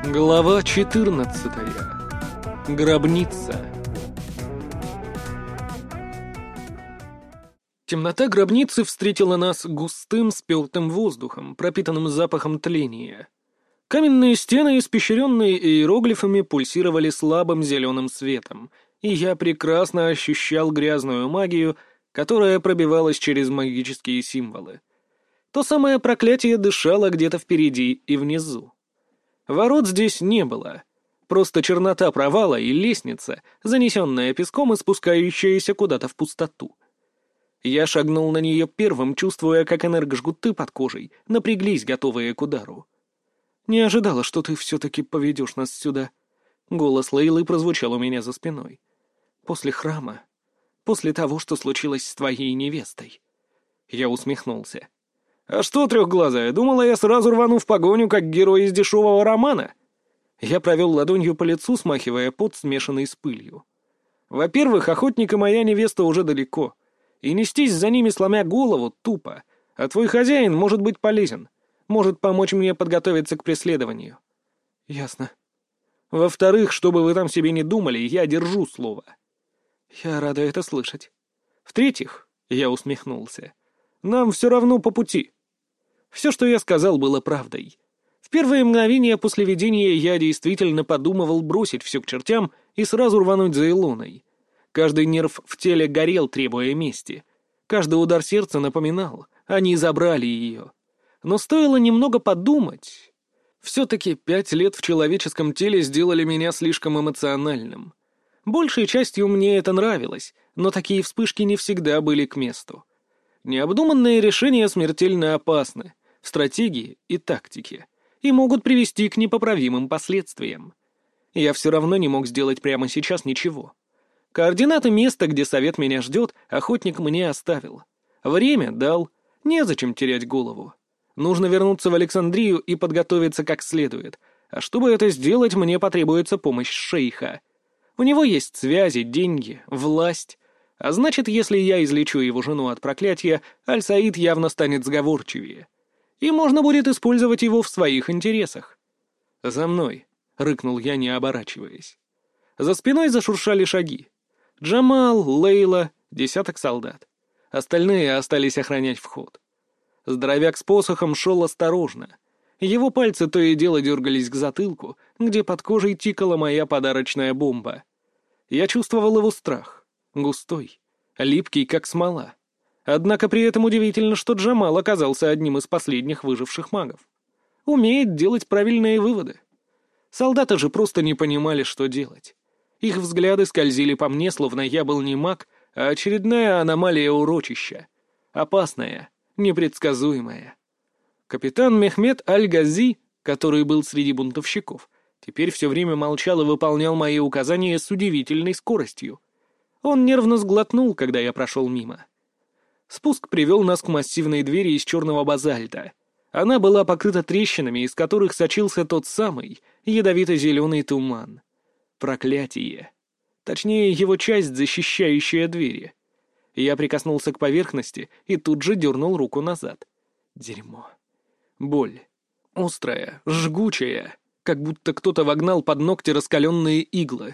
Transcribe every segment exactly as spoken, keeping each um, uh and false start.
Глава четырнадцатая. Гробница. Темнота гробницы встретила нас густым спёртым воздухом, пропитанным запахом тления. Каменные стены, испещренные иероглифами, пульсировали слабым зеленым светом, и я прекрасно ощущал грязную магию, которая пробивалась через магические символы. То самое проклятие дышало где-то впереди и внизу. Ворот здесь не было. Просто чернота провала и лестница, занесенная песком и спускающаяся куда-то в пустоту. Я шагнул на нее первым, чувствуя, как энергожгуты под кожей напряглись, готовые к удару. «Не ожидала, что ты все-таки поведешь нас сюда». Голос Лейлы прозвучал у меня за спиной. «После храма. После того, что случилось с твоей невестой». Я усмехнулся. «А что, трехглазая, думала, я сразу рвану в погоню, как герой из дешевого романа?» Я провел ладонью по лицу, смахивая пот, смешанный с пылью. «Во-первых, охотник и моя невеста уже далеко, и нестись за ними, сломя голову, тупо, а твой хозяин может быть полезен, может помочь мне подготовиться к преследованию». «Ясно». «Во-вторых, что бы вы там себе не думали, я держу слово». «Я рада это слышать». «В-третьих», — я усмехнулся, — «нам все равно по пути». Все, что я сказал, было правдой. В первые мгновения после видения я действительно подумывал бросить все к чертям и сразу рвануть за Илоной. Каждый нерв в теле горел, требуя мести. Каждый удар сердца напоминал, они забрали ее. Но стоило немного подумать. Все-таки пять лет в человеческом теле сделали меня слишком эмоциональным. Большей частью мне это нравилось, но такие вспышки не всегда были к месту. Необдуманные решения смертельно опасны в стратегии и тактике и могут привести к непоправимым последствиям. Я все равно не мог сделать прямо сейчас ничего. Координаты места, где совет меня ждет, охотник мне оставил. Время дал, незачем терять голову. Нужно вернуться в Александрию и подготовиться как следует, а чтобы это сделать, мне потребуется помощь шейха. У него есть связи, деньги, власть. А значит, если я излечу его жену от проклятия, Аль-Саид явно станет сговорчивее. И можно будет использовать его в своих интересах. «За мной!» — рыкнул я, не оборачиваясь. За спиной зашуршали шаги. Джамал, Лейла, десяток солдат. Остальные остались охранять вход. Здоровяк с посохом шел осторожно. Его пальцы то и дело дергались к затылку, где под кожей тикала моя подарочная бомба. Я чувствовал его страх. Густой, липкий, как смола. Однако при этом удивительно, что Джамал оказался одним из последних выживших магов. Умеет делать правильные выводы. Солдаты же просто не понимали, что делать. Их взгляды скользили по мне, словно я был не маг, а очередная аномалия урочища. Опасная, непредсказуемая. Капитан Мехмед Аль-Гази, который был среди бунтовщиков, теперь все время молчал и выполнял мои указания с удивительной скоростью. Он нервно сглотнул, когда я прошел мимо. Спуск привел нас к массивной двери из черного базальта. Она была покрыта трещинами, из которых сочился тот самый ядовито-зеленый туман. Проклятие. Точнее, его часть, защищающая двери. Я прикоснулся к поверхности и тут же дернул руку назад. Дерьмо. Боль. Острая, жгучая, как будто кто-то вогнал под ногти раскаленные иглы.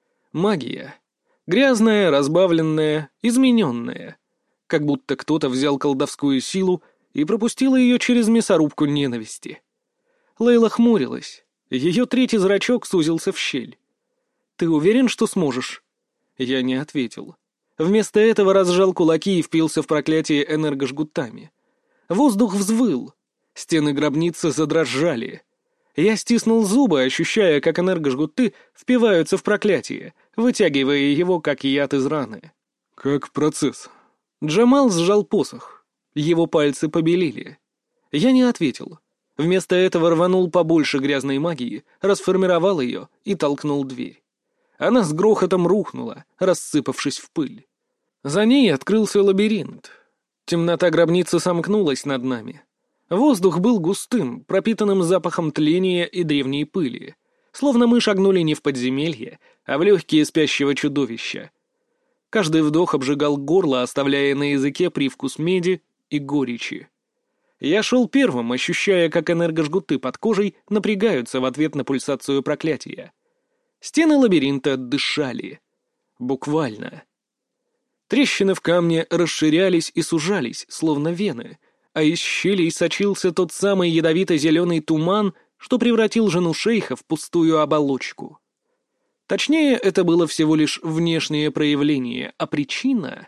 Магия. Грязная, разбавленная, измененная. Как будто кто-то взял колдовскую силу и пропустил ее через мясорубку ненависти. Лейла хмурилась. Ее третий зрачок сузился в щель. «Ты уверен, что сможешь?» Я не ответил. Вместо этого разжал кулаки и впился в проклятие энергожгутами. Воздух взвыл. Стены гробницы задрожали. Я стиснул зубы, ощущая, как энергожгуты впиваются в проклятие, вытягивая его, как яд из раны. «Как процесс?» Джамал сжал посох. Его пальцы побелели. Я не ответил. Вместо этого рванул побольше грязной магии, расформировал ее и толкнул дверь. Она с грохотом рухнула, рассыпавшись в пыль. За ней открылся лабиринт. Темнота гробницы сомкнулась над нами. Воздух был густым, пропитанным запахом тления и древней пыли, словно мы шагнули не в подземелье, а в легкие спящего чудовища. Каждый вдох обжигал горло, оставляя на языке привкус меди и горечи. Я шел первым, ощущая, как энергожгуты под кожей напрягаются в ответ на пульсацию проклятия. Стены лабиринта дышали. Буквально. Трещины в камне расширялись и сужались, словно вены, а из щелей сочился тот самый ядовито-зеленый туман, что превратил жену шейха в пустую оболочку. Точнее, это было всего лишь внешнее проявление, а причина...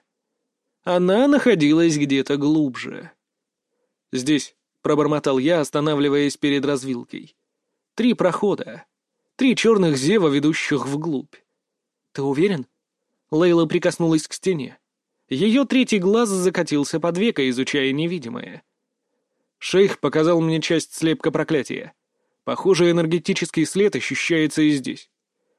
Она находилась где-то глубже. «Здесь», — пробормотал я, останавливаясь перед развилкой. «Три прохода. Три черных зева, ведущих вглубь». «Ты уверен?» Лейла прикоснулась к стене. Ее третий глаз закатился под веко, изучая невидимое. Шейх показал мне часть слепка проклятия. Похоже, энергетический след ощущается и здесь.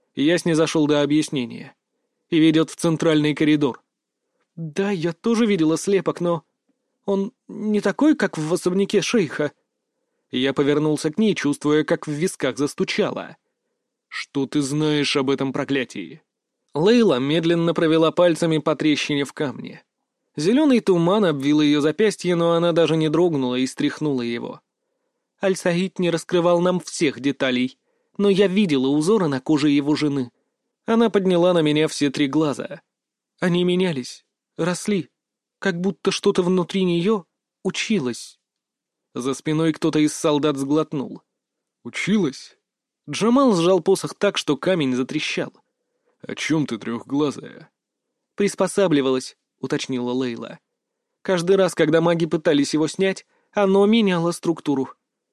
Я снизошел до объяснения. И ведет в центральный коридор. «Да, я тоже видела слепок, но... он не такой, как в особняке шейха». Я повернулся к ней, чувствуя, как в висках застучало. «Что ты знаешь об этом проклятии?» Лейла медленно провела пальцами по трещине в камне. Зеленый туман обвил ее запястье, но она даже не дрогнула и стряхнула его. Аль-Саид не раскрывал нам всех деталей, но я видела узоры на коже его жены. Она подняла на меня все три глаза. Они менялись. Росли, как будто что-то внутри нее училось. За спиной кто-то из солдат сглотнул. «Училась?» Джамал сжал посох так, что камень затрещал. «О чем ты, трехглазая?» «Приспосабливалась», — уточнила Лейла. «Каждый раз, когда маги пытались его снять, оно меняло структуру».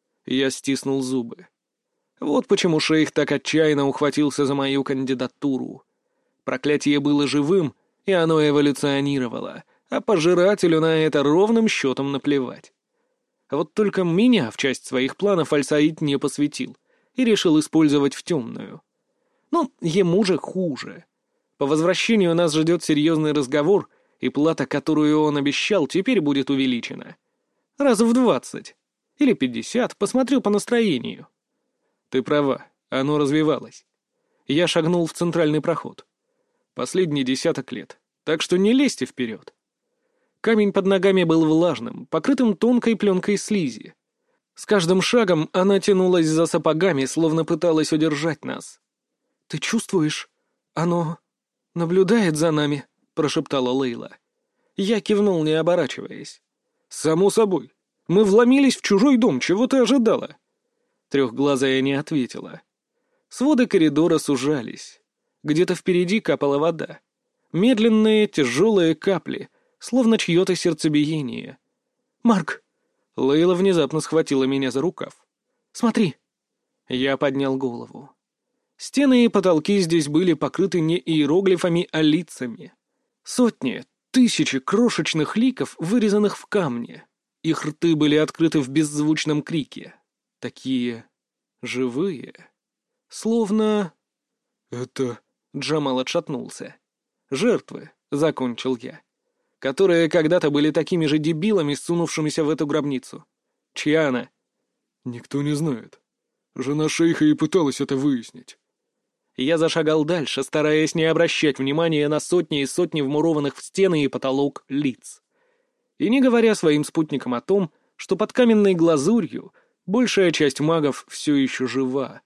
Я стиснул зубы. Вот почему шейх так отчаянно ухватился за мою кандидатуру. Проклятие было живым, и оно эволюционировало, а пожирателю на это ровным счетом наплевать. Вот только меня в часть своих планов Аль-Саид не посвятил и решил использовать в темную. Ну, ему же хуже. По возвращению нас ждет серьезный разговор, и плата, которую он обещал, теперь будет увеличена. Раз в двадцать. Или пятьдесят, посмотрю по настроению. Ты права, оно развивалось. Я шагнул в центральный проход. Последний десяток лет, так что не лезьте вперед. Камень под ногами был влажным, покрытым тонкой пленкой слизи. С каждым шагом она тянулась за сапогами, словно пыталась удержать нас. «Ты чувствуешь? Оно наблюдает за нами», — прошептала Лейла. Я кивнул, не оборачиваясь. «Само собой. Мы вломились в чужой дом, чего ты ожидала?» Трехглазая не ответила. Своды коридора сужались. Где-то впереди капала вода. Медленные, тяжелые капли, словно чье-то сердцебиение. «Марк!» Лейла внезапно схватила меня за рукав. «Смотри!» Я поднял голову. Стены и потолки здесь были покрыты не иероглифами, а лицами. Сотни, тысячи крошечных ликов, вырезанных в камне. Их рты были открыты в беззвучном крике. Такие живые. Словно... «Это...» — Джамал отшатнулся. «Жертвы», — закончил я, которые когда-то были такими же дебилами, сунувшимися в эту гробницу. Чья она? «Никто не знает. Жена шейха и пыталась это выяснить». Я зашагал дальше, стараясь не обращать внимания на сотни и сотни вмурованных в стены и потолок лиц. И не говоря своим спутникам о том, что под каменной глазурью большая часть магов все еще жива.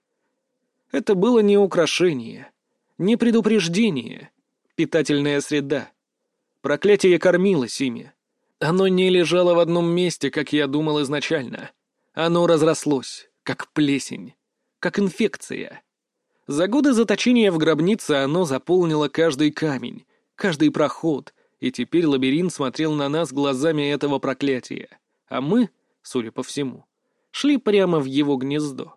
Это было не украшение, не предупреждение, питательная среда. Проклятие кормилось ими. Оно не лежало в одном месте, как я думал изначально. Оно разрослось, как плесень, как инфекция. За годы заточения в гробнице оно заполнило каждый камень, каждый проход, и теперь лабиринт смотрел на нас глазами этого проклятия, а мы, судя по всему, шли прямо в его гнездо.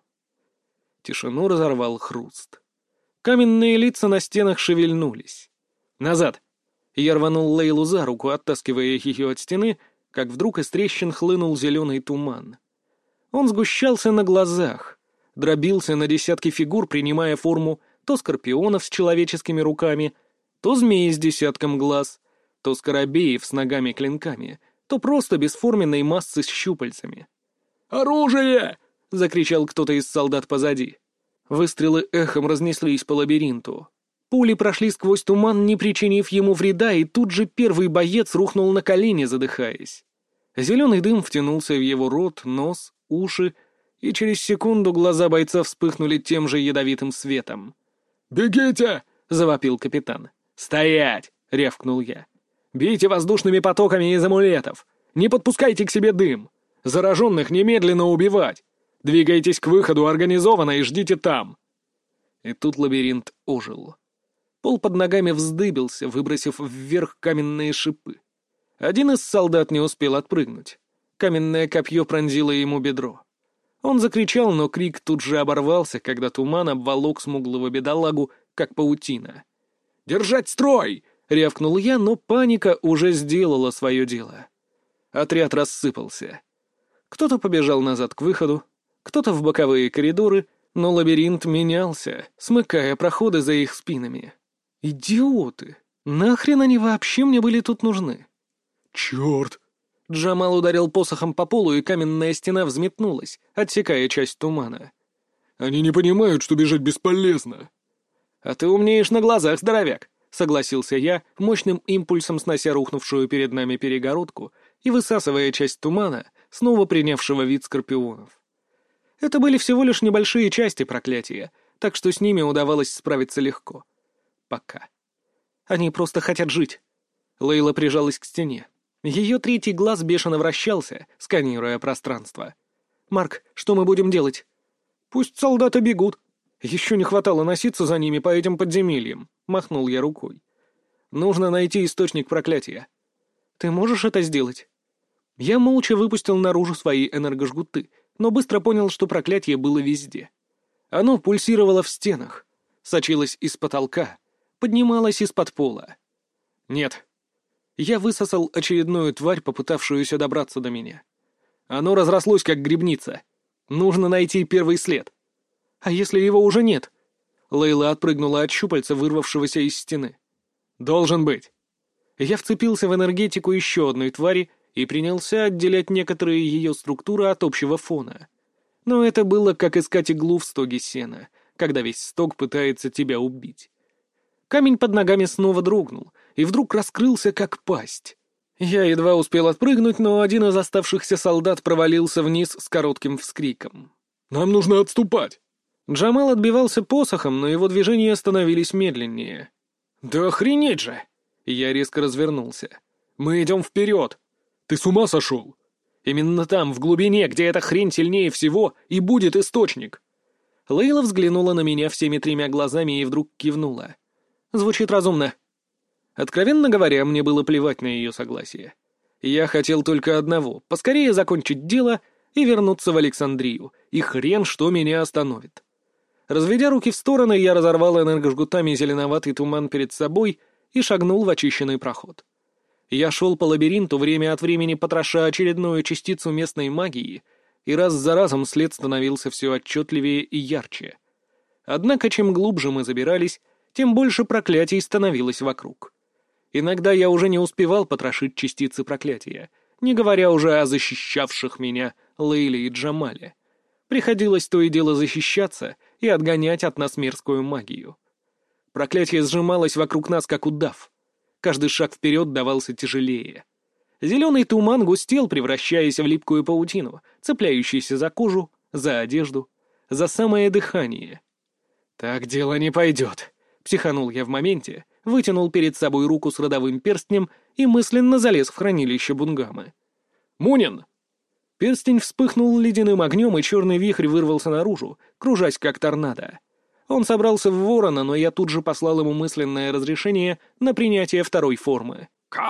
Тишину разорвал хруст. Каменные лица на стенах шевельнулись. «Назад!» Я рванул Лейлу за руку, оттаскивая ее от стены, как вдруг из трещин хлынул зеленый туман. Он сгущался на глазах, дробился на десятки фигур, принимая форму то скорпионов с человеческими руками, то змеи с десятком глаз, то скоробеев с ногами-клинками, то просто бесформенной массы с щупальцами. «Оружие!» — закричал кто-то из солдат позади. Выстрелы эхом разнеслись по лабиринту. Пули прошли сквозь туман, не причинив ему вреда, и тут же первый боец рухнул на колени, задыхаясь. Зеленый дым втянулся в его рот, нос, уши, и через секунду глаза бойца вспыхнули тем же ядовитым светом. «Бегите!» — завопил капитан. «Стоять!» — рявкнул я. «Бейте воздушными потоками из амулетов! Не подпускайте к себе дым! Зараженных немедленно убивать! Двигайтесь к выходу организованно и ждите там!» И тут лабиринт ожил. Пол под ногами вздыбился, выбросив вверх каменные шипы. Один из солдат не успел отпрыгнуть. Каменное копье пронзило ему бедро. Он закричал, но крик тут же оборвался, когда туман обволок смуглого бедолагу, как паутина. «Держать строй!» — рявкнул я, но паника уже сделала свое дело. Отряд рассыпался. Кто-то побежал назад к выходу, кто-то в боковые коридоры, но лабиринт менялся, смыкая проходы за их спинами. «Идиоты! Нахрен они вообще мне были тут нужны?» «Черт!» Джамал ударил посохом по полу, и каменная стена взметнулась, отсекая часть тумана. «Они не понимают, что бежать бесполезно». «А ты умнеешь на глазах, здоровяк!» — согласился я, мощным импульсом снося рухнувшую перед нами перегородку и высасывая часть тумана, снова принявшего вид скорпионов. Это были всего лишь небольшие части проклятия, так что с ними удавалось справиться легко. Пока. Они просто хотят жить. Лейла прижалась к стене. Ее третий глаз бешено вращался, сканируя пространство. «Марк, что мы будем делать?» «Пусть солдаты бегут. Еще не хватало носиться за ними по этим подземельям», — махнул я рукой. «Нужно найти источник проклятия». «Ты можешь это сделать?» Я молча выпустил наружу свои энергожгуты, но быстро понял, что проклятие было везде. Оно пульсировало в стенах, сочилось из потолка, поднималось из-под пола. «Нет». Я высосал очередную тварь, попытавшуюся добраться до меня. Оно разрослось, как грибница. Нужно найти первый след. А если его уже нет? Лейла отпрыгнула от щупальца, вырвавшегося из стены. Должен быть. Я вцепился в энергетику еще одной твари и принялся отделять некоторые ее структуры от общего фона. Но это было как искать иглу в стоге сена, когда весь стог пытается тебя убить. Камень под ногами снова дрогнул, и вдруг раскрылся, как пасть. Я едва успел отпрыгнуть, но один из оставшихся солдат провалился вниз с коротким вскриком. «Нам нужно отступать!» Джамал отбивался посохом, но его движения становились медленнее. «Да охренеть же!» Я резко развернулся. «Мы идем вперед!» «Ты с ума сошел?» «Именно там, в глубине, где эта хрень сильнее всего, и будет источник!» Лейла взглянула на меня всеми тремя глазами и вдруг кивнула. Звучит разумно. Откровенно говоря, мне было плевать на ее согласие. Я хотел только одного — поскорее закончить дело и вернуться в Александрию, и хрен что меня остановит. Разведя руки в стороны, я разорвал энергожгутами зеленоватый туман перед собой и шагнул в очищенный проход. Я шел по лабиринту, время от времени потроша очередную частицу местной магии, и раз за разом след становился все отчетливее и ярче. Однако, чем глубже мы забирались, тем больше проклятий становилось вокруг. Иногда я уже не успевал потрошить частицы проклятия, не говоря уже о защищавших меня Лейле и Джамале. Приходилось то и дело защищаться и отгонять от нас мерзкую магию. Проклятие сжималось вокруг нас, как удав. Каждый шаг вперед давался тяжелее. Зеленый туман густел, превращаясь в липкую паутину, цепляющуюся за кожу, за одежду, за самое дыхание. «Так дело не пойдет», — психанул я в моменте, вытянул перед собой руку с родовым перстнем и мысленно залез в хранилище Бунгамы. «Мунин!» Перстень вспыхнул ледяным огнем, и черный вихрь вырвался наружу, кружась как торнадо. Он собрался в ворона, но я тут же послал ему мысленное разрешение на принятие второй формы.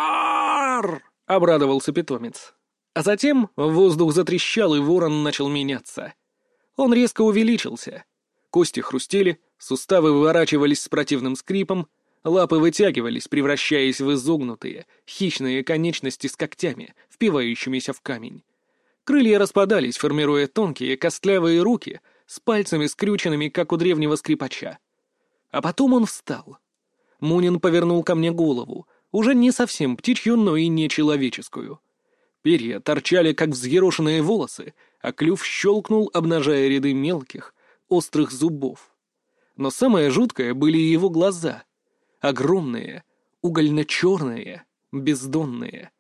«Кар!» — обрадовался питомец. А затем воздух затрещал, и ворон начал меняться. Он резко увеличился. Кости хрустели, суставы выворачивались с противным скрипом, лапы вытягивались, превращаясь в изогнутые, хищные конечности с когтями, впивающимися в камень. Крылья распадались, формируя тонкие, костлявые руки с пальцами скрюченными, как у древнего скрипача. А потом он встал. Мунин повернул ко мне голову, уже не совсем птичью, но и не человеческую. Перья торчали, как взъерошенные волосы, а клюв щелкнул, обнажая ряды мелких, острых зубов. Но самое жуткое были его глаза. Огромные, угольно-черные, бездонные.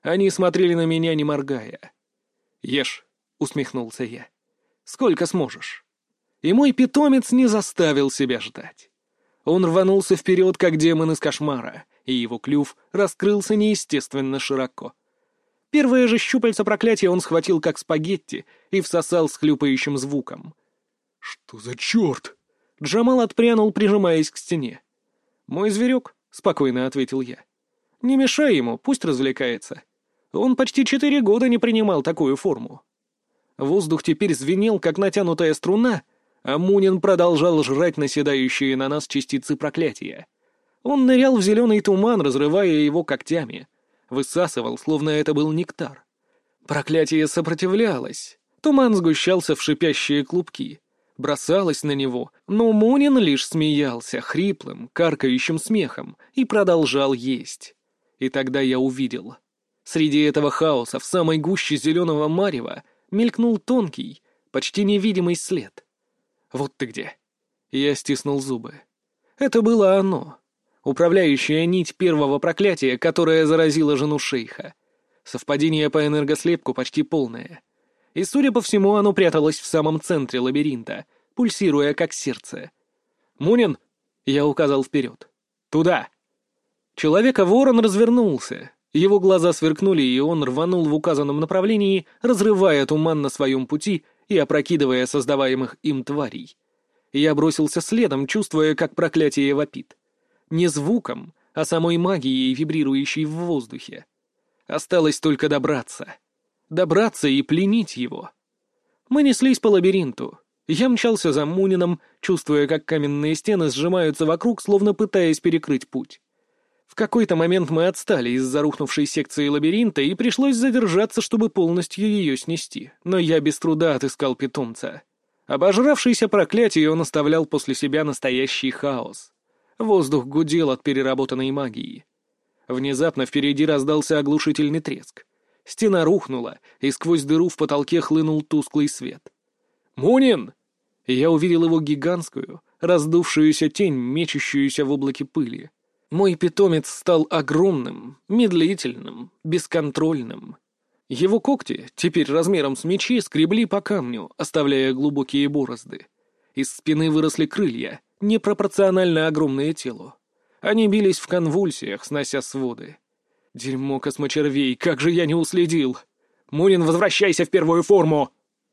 Они смотрели на меня, не моргая. «Ешь», — усмехнулся я. «Сколько сможешь». И мой питомец не заставил себя ждать. Он рванулся вперед, как демон из кошмара, и его клюв раскрылся неестественно широко. Первое же щупальце проклятия он схватил как спагетти и всосал с хлюпающим звуком. «Что за черт?» Джамал отпрянул, прижимаясь к стене. «Мой зверек», — спокойно ответил я. «Не мешай ему, пусть развлекается. Он почти четыре года не принимал такую форму». Воздух теперь звенел, как натянутая струна, а Мунин продолжал жрать наседающие на нас частицы проклятия. Он нырял в зеленый туман, разрывая его когтями. Высасывал, словно это был нектар. Проклятие сопротивлялось. Туман сгущался в шипящие клубки. Бросалось на него, но Мунин лишь смеялся хриплым, каркающим смехом и продолжал есть. И тогда я увидел. Среди этого хаоса, в самой гуще зеленого марева, мелькнул тонкий, почти невидимый след. «Вот ты где!» Я стиснул зубы. Это было оно. Управляющая нить первого проклятия, которая заразила жену шейха. Совпадение по энергослепку почти полное. И, судя по всему, оно пряталось в самом центре лабиринта, пульсируя как сердце. «Мунин!» — я указал вперед. «Туда!» Человека-ворон развернулся. Его глаза сверкнули, и он рванул в указанном направлении, разрывая туман на своем пути и опрокидывая создаваемых им тварей. Я бросился следом, чувствуя, как проклятие вопит. Не звуком, а самой магией, вибрирующей в воздухе. Осталось только добраться. Добраться и пленить его. Мы неслись по лабиринту. Я мчался за Мунином, чувствуя, как каменные стены сжимаются вокруг, словно пытаясь перекрыть путь. В какой-то момент мы отстали из-за рухнувшей секции лабиринта, и пришлось задержаться, чтобы полностью ее снести. Но я без труда отыскал питомца. Обожравшийся проклятие, он оставлял после себя настоящий хаос. Воздух гудел от переработанной магии. Внезапно впереди раздался оглушительный треск. Стена рухнула, и сквозь дыру в потолке хлынул тусклый свет. «Мунин!» Я увидел его гигантскую, раздувшуюся тень, мечущуюся в облаке пыли. Мой питомец стал огромным, медлительным, бесконтрольным. Его когти, теперь размером с мечи, скребли по камню, оставляя глубокие борозды. Из спины выросли крылья, непропорционально огромные телу. Они бились в конвульсиях, снося своды. Дерьмо космочервей, как же я не уследил! Мунин, возвращайся в первую форму!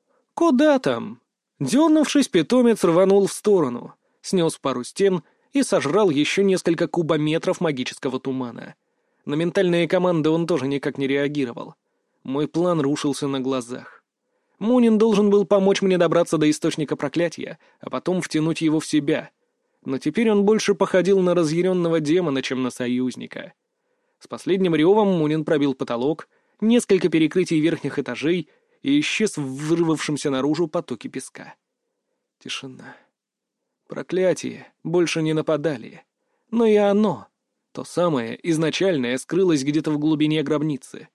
Куда там? Дернувшись, питомец рванул в сторону, снес пару стен и сожрал еще несколько кубометров магического тумана. На ментальные команды он тоже никак не реагировал. Мой план рушился на глазах. Мунин должен был помочь мне добраться до источника проклятия, а потом втянуть его в себя. Но теперь он больше походил на разъяренного демона, чем на союзника. С последним ревом Мунин пробил потолок, несколько перекрытий верхних этажей и исчез в вырвавшемся наружу потоке песка. Тишина. Проклятие больше не нападали. Но и оно, то самое изначальное, скрылось где-то в глубине гробницы.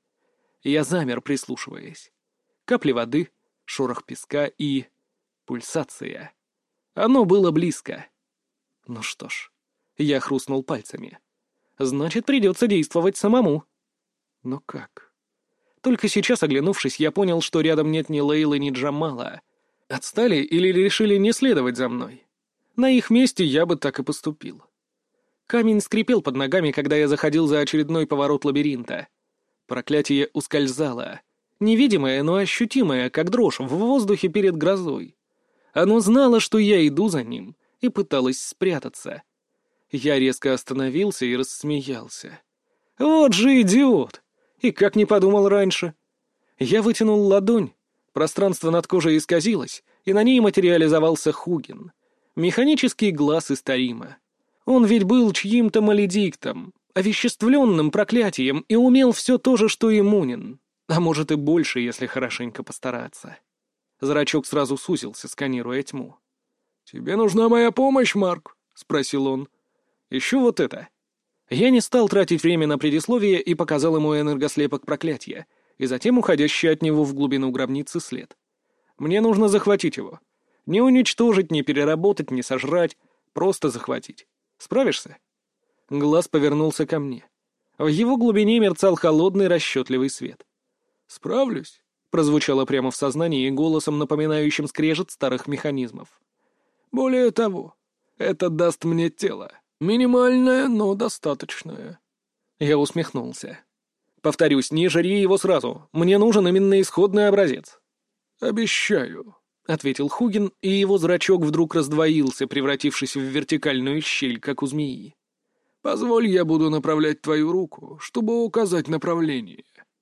Я замер, прислушиваясь. Капли воды, шорох песка и... пульсация. Оно было близко. Ну что ж, я хрустнул пальцами. Значит, придется действовать самому. Но как? Только сейчас, оглянувшись, я понял, что рядом нет ни Лейлы, ни Джамала. Отстали или решили не следовать за мной? На их месте я бы так и поступил. Камень скрипел под ногами, когда я заходил за очередной поворот лабиринта. Проклятие ускользало. Невидимое, но ощутимое, как дрожь в воздухе перед грозой. Оно знало, что я иду за ним, и пыталось спрятаться. Я резко остановился и рассмеялся. Вот же идиот! И как не подумал раньше. Я вытянул ладонь. Пространство над кожей исказилось, и на ней материализовался Хугин. Механический глаз Истарима. Он ведь был чьим-то маледиктом, овеществленным проклятием, и умел все то же, что и Мунин. А может и больше, если хорошенько постараться. Зрачок сразу сузился, сканируя тьму. «Тебе нужна моя помощь, Марк?» — спросил он. «Еще вот это». Я не стал тратить время на предисловие и показал ему энергослепок проклятия, и затем уходящий от него в глубину гробницы след. Мне нужно захватить его. Не уничтожить, не переработать, не сожрать. Просто захватить. Справишься?» Глаз повернулся ко мне. В его глубине мерцал холодный расчетливый свет. «Справлюсь», — прозвучало прямо в сознании голосом, напоминающим скрежет старых механизмов. «Более того, это даст мне тело. Минимальное, но достаточное». Я усмехнулся. «Повторюсь, не жри его сразу. Мне нужен именно исходный образец». «Обещаю», — ответил Хугин, и его зрачок вдруг раздвоился, превратившись в вертикальную щель, как у змеи. «Позволь, я буду направлять твою руку, чтобы указать направление».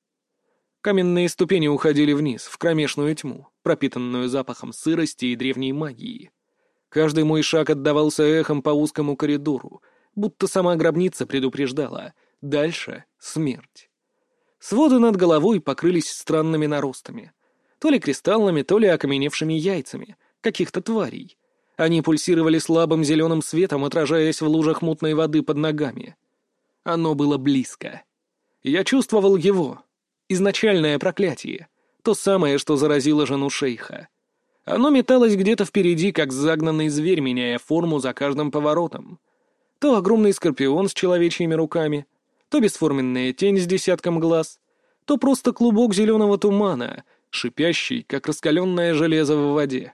Каменные ступени уходили вниз, в кромешную тьму, пропитанную запахом сырости и древней магии. Каждый мой шаг отдавался эхом по узкому коридору, будто сама гробница предупреждала — дальше — смерть. Своды над головой покрылись странными наростами. То ли кристаллами, то ли окаменевшими яйцами каких-то тварей. Они пульсировали слабым зеленым светом, отражаясь в лужах мутной воды под ногами. Оно было близко. Я чувствовал его. Изначальное проклятие. То самое, что заразило жену шейха. Оно металось где-то впереди, как загнанный зверь, меняя форму за каждым поворотом. То огромный скорпион с человечьими руками, то бесформенная тень с десятком глаз, то просто клубок зеленого тумана, шипящий, как раскаленное железо в воде.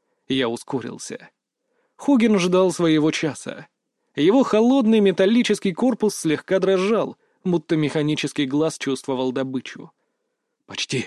Я ускорился. Хугин ждал своего часа. Его холодный металлический корпус слегка дрожал, будто механический глаз чувствовал добычу. «Почти».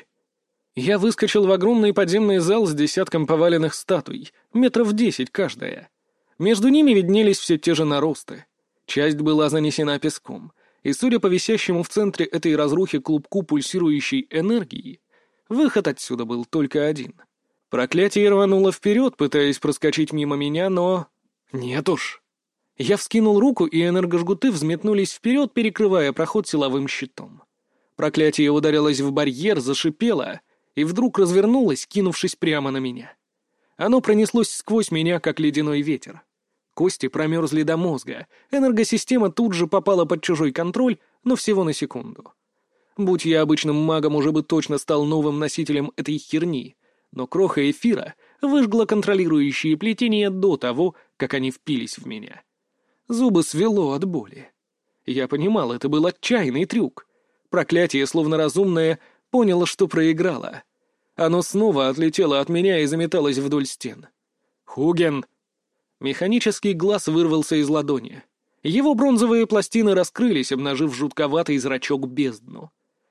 Я выскочил в огромный подземный зал с десятком поваленных статуй, метров десять каждая. Между ними виднелись все те же наросты. Часть была занесена песком, и, судя по висящему в центре этой разрухи клубку пульсирующей энергии, выход отсюда был только один. Проклятие рвануло вперед, пытаясь проскочить мимо меня, но... Нет уж. Я вскинул руку, и энергожгуты взметнулись вперед, перекрывая проход силовым щитом. Проклятие ударилось в барьер, зашипело, и вдруг развернулось, кинувшись прямо на меня. Оно пронеслось сквозь меня, как ледяной ветер. Кости промерзли до мозга, энергосистема тут же попала под чужой контроль, но всего на секунду. Будь я обычным магом, уже бы точно стал новым носителем этой херни, но кроха эфира выжгла контролирующие плетения до того, как они впились в меня. Зубы свело от боли. Я понимал, это был отчаянный трюк. Проклятие, словно разумное, поняло, что проиграло. Оно снова отлетело от меня и заметалось вдоль стен. «Хуген!» Механический глаз вырвался из ладони. Его бронзовые пластины раскрылись, обнажив жутковатый зрачок бездну.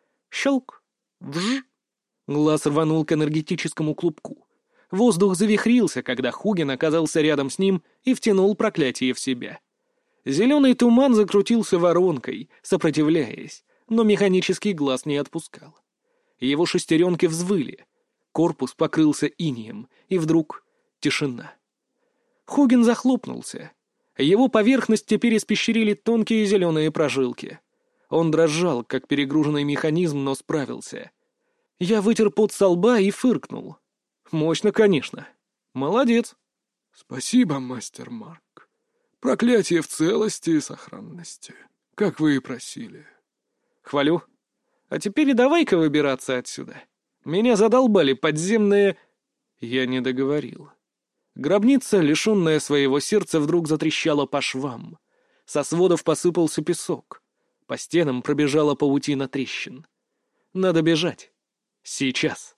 Щелк! Вж! Глаз рванул к энергетическому клубку. Воздух завихрился, когда Хуген оказался рядом с ним и втянул проклятие в себя. Зеленый туман закрутился воронкой, сопротивляясь, но механический глаз не отпускал. Его шестеренки взвыли. Корпус покрылся инеем, и вдруг тишина. Хуген захлопнулся. Его поверхность теперь испещрили тонкие зеленые прожилки. Он дрожал, как перегруженный механизм, но справился. Я вытер пот со лба и фыркнул. Мощно, конечно. Молодец. Спасибо, мастер Марк. Проклятие в целости и сохранности, как вы и просили. Хвалю. А теперь и давай-ка выбираться отсюда. Меня задолбали подземные... Я не договорил. Гробница, лишенная своего сердца, вдруг затрещала по швам. Со сводов посыпался песок. По стенам пробежала паутина трещин. Надо бежать. Сейчас.